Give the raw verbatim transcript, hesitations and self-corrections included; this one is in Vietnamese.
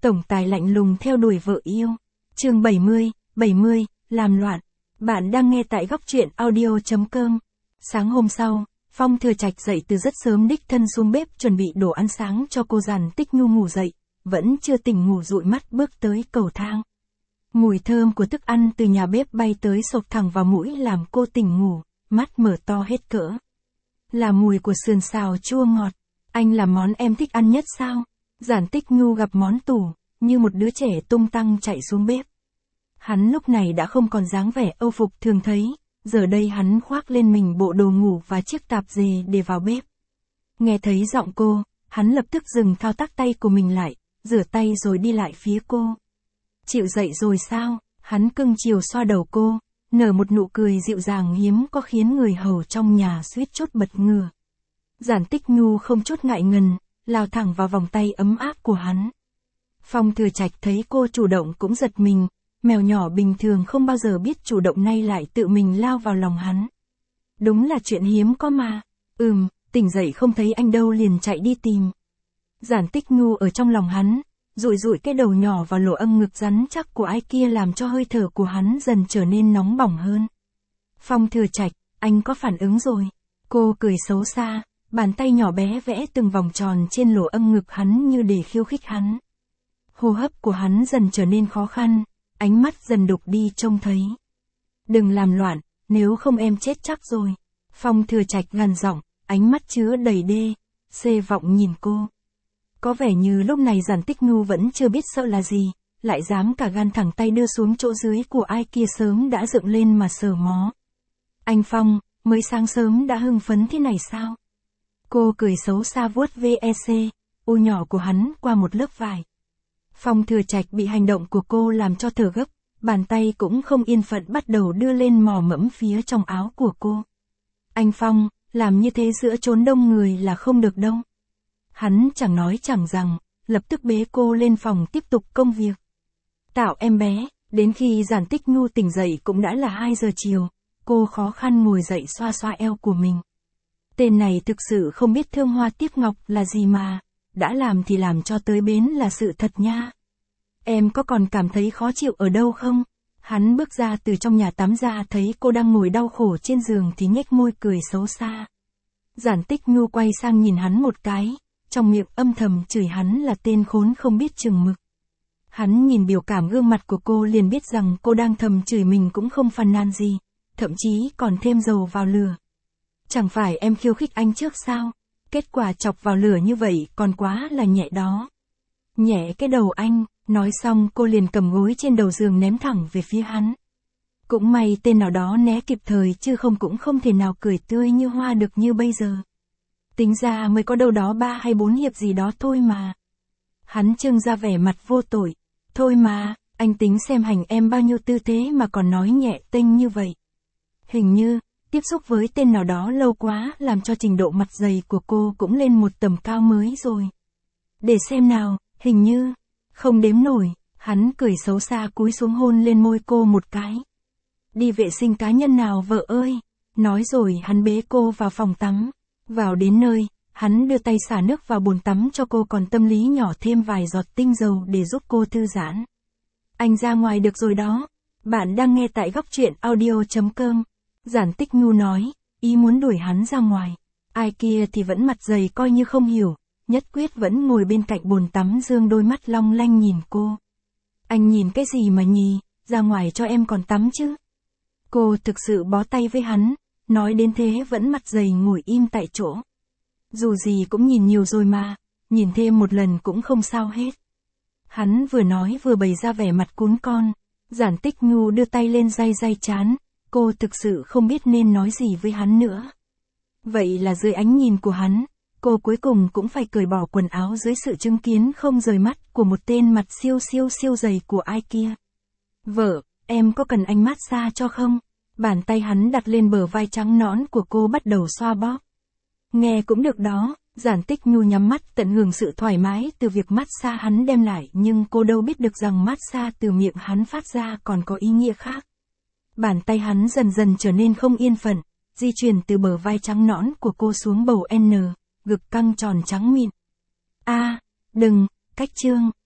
tổng tài lạnh lùng theo đuổi vợ yêu. Chương bảy mươi, bảy mươi, làm loạn. Bạn đang nghe tại góc truyện audio chấm com. Sáng hôm sau, Phong Thừa Trạch dậy từ rất sớm đích thân xuống bếp chuẩn bị đồ ăn sáng cho cô Giản Tích Nhu ngủ dậy, vẫn chưa tỉnh ngủ dụi mắt bước tới cầu thang. Mùi thơm của thức ăn từ nhà bếp bay tới xộc thẳng vào mũi làm cô tỉnh ngủ, mắt mở to hết cỡ. Là mùi của sườn xào chua ngọt. Anh làm món em thích ăn nhất sao? Giản Tích Nhu gặp món tủ, như một đứa trẻ tung tăng chạy xuống bếp. Hắn lúc này đã không còn dáng vẻ âu phục thường thấy, giờ đây hắn khoác lên mình bộ đồ ngủ và chiếc tạp dề để vào bếp. Nghe thấy giọng cô, hắn lập tức dừng thao tác tay của mình lại, rửa tay rồi đi lại phía cô. Chịu dậy rồi sao? Hắn cưng chiều xoa đầu cô, nở một nụ cười dịu dàng hiếm có khiến người hầu trong nhà suýt chốt bật ngửa. Giản Tích Nhu không chút ngại ngần, lao thẳng vào vòng tay ấm áp của hắn. Phong Thừa Trạch thấy cô chủ động cũng giật mình, mèo nhỏ bình thường không bao giờ biết chủ động nay lại tự mình lao vào lòng hắn. Đúng là chuyện hiếm có mà. Ừm, tỉnh dậy không thấy anh đâu liền chạy đi tìm. Giản Tích Nhu ở trong lòng hắn, dụi dụi cái đầu nhỏ vào lỗ âm ngực rắn chắc của ai kia làm cho hơi thở của hắn dần trở nên nóng bỏng hơn. Phong Thừa Trạch, anh có phản ứng rồi. Cô cười xấu xa, bàn tay nhỏ bé vẽ từng vòng tròn trên lỗ âm ngực hắn như để khiêu khích hắn. Hô hấp của hắn dần trở nên khó khăn, ánh mắt dần đục đi trông thấy. Đừng làm loạn, nếu không em chết chắc rồi. Phong Thừa Trạch gằn giọng, ánh mắt chứa đầy đê, xê vọng nhìn cô. Có vẻ như lúc này Giản Tích Nhu vẫn chưa biết sợ là gì, lại dám cả gan thẳng tay đưa xuống chỗ dưới của ai kia sớm đã dựng lên mà sờ mó. Anh Phong, mới sáng sớm đã hưng phấn thế này sao? Cô cười xấu xa vuốt vê xê, u nhỏ của hắn qua một lớp vải. Phong Thừa Trạch bị hành động của cô làm cho thở gấp, bàn tay cũng không yên phận bắt đầu đưa lên mò mẫm phía trong áo của cô. Anh Phong, làm như thế giữa chốn đông người là không được đâu. Hắn chẳng nói chẳng rằng, lập tức bế cô lên phòng tiếp tục công việc. Tạo em bé, đến khi Giản Tích Nhu tỉnh dậy cũng đã là hai giờ chiều, cô khó khăn ngồi dậy xoa xoa eo của mình. Tên này thực sự không biết thương hoa tiếc ngọc là gì mà, đã làm thì làm cho tới bến là sự thật nha. Em có còn cảm thấy khó chịu ở đâu không? Hắn bước ra từ trong nhà tắm ra thấy cô đang ngồi đau khổ trên giường thì nhếch môi cười xấu xa. Giản Tích Nhu quay sang nhìn hắn một cái, trong miệng âm thầm chửi hắn là tên khốn không biết chừng mực. Hắn nhìn biểu cảm gương mặt của cô liền biết rằng cô đang thầm chửi mình cũng không phàn nàn gì, thậm chí còn thêm dầu vào lửa. Chẳng phải em khiêu khích anh trước sao? Kết quả chọc vào lửa như vậy còn quá là nhẹ đó. Nhẹ cái đầu anh, nói xong cô liền cầm gối trên đầu giường ném thẳng về phía hắn. Cũng may tên nào đó né kịp thời chứ không cũng không thể nào cười tươi như hoa được như bây giờ. Tính ra mới có đâu đó ba hay bốn hiệp gì đó thôi mà. Hắn trưng ra vẻ mặt vô tội. Thôi mà, anh tính xem hành em bao nhiêu tư thế mà còn nói nhẹ tênh như vậy. Hình như, tiếp xúc với tên nào đó lâu quá làm cho trình độ mặt dày của cô cũng lên một tầm cao mới rồi. Để xem nào, hình như, không đếm nổi, hắn cười xấu xa cúi xuống hôn lên môi cô một cái. Đi vệ sinh cá nhân nào vợ ơi, nói rồi hắn bế cô vào phòng tắm. Vào đến nơi, hắn đưa tay xả nước vào bồn tắm cho cô còn tâm lý nhỏ thêm vài giọt tinh dầu để giúp cô thư giãn. Anh ra ngoài được rồi đó. Bạn đang nghe tại góc truyện audio chấm com. Giản Tích Nhu nói, ý muốn đuổi hắn ra ngoài. Ai kia thì vẫn mặt dày coi như không hiểu, nhất quyết vẫn ngồi bên cạnh bồn tắm dương đôi mắt long lanh nhìn cô. Anh nhìn cái gì mà nhì, ra ngoài cho em còn tắm chứ. Cô thực sự bó tay với hắn, nói đến thế vẫn mặt dày ngồi im tại chỗ. Dù gì cũng nhìn nhiều rồi mà, nhìn thêm một lần cũng không sao hết. Hắn vừa nói vừa bày ra vẻ mặt cún con. Giản Tích Nhu đưa tay lên day day trán, cô thực sự không biết nên nói gì với hắn nữa. Vậy là dưới ánh nhìn của hắn, cô cuối cùng cũng phải cởi bỏ quần áo dưới sự chứng kiến không rời mắt của một tên mặt siêu siêu siêu dày của ai kia. Vợ, em có cần anh massage cho không? Bàn tay hắn đặt lên bờ vai trắng nõn của cô bắt đầu xoa bóp. Nghe cũng được đó, Giản Tích Nhu nhắm mắt tận hưởng sự thoải mái từ việc massage hắn đem lại nhưng cô đâu biết được rằng massage từ miệng hắn phát ra còn có ý nghĩa khác. Bàn tay hắn dần dần trở nên không yên phận, di chuyển từ bờ vai trắng nõn của cô xuống bầu N, ngực căng tròn trắng mịn. A, đừng, cách trương,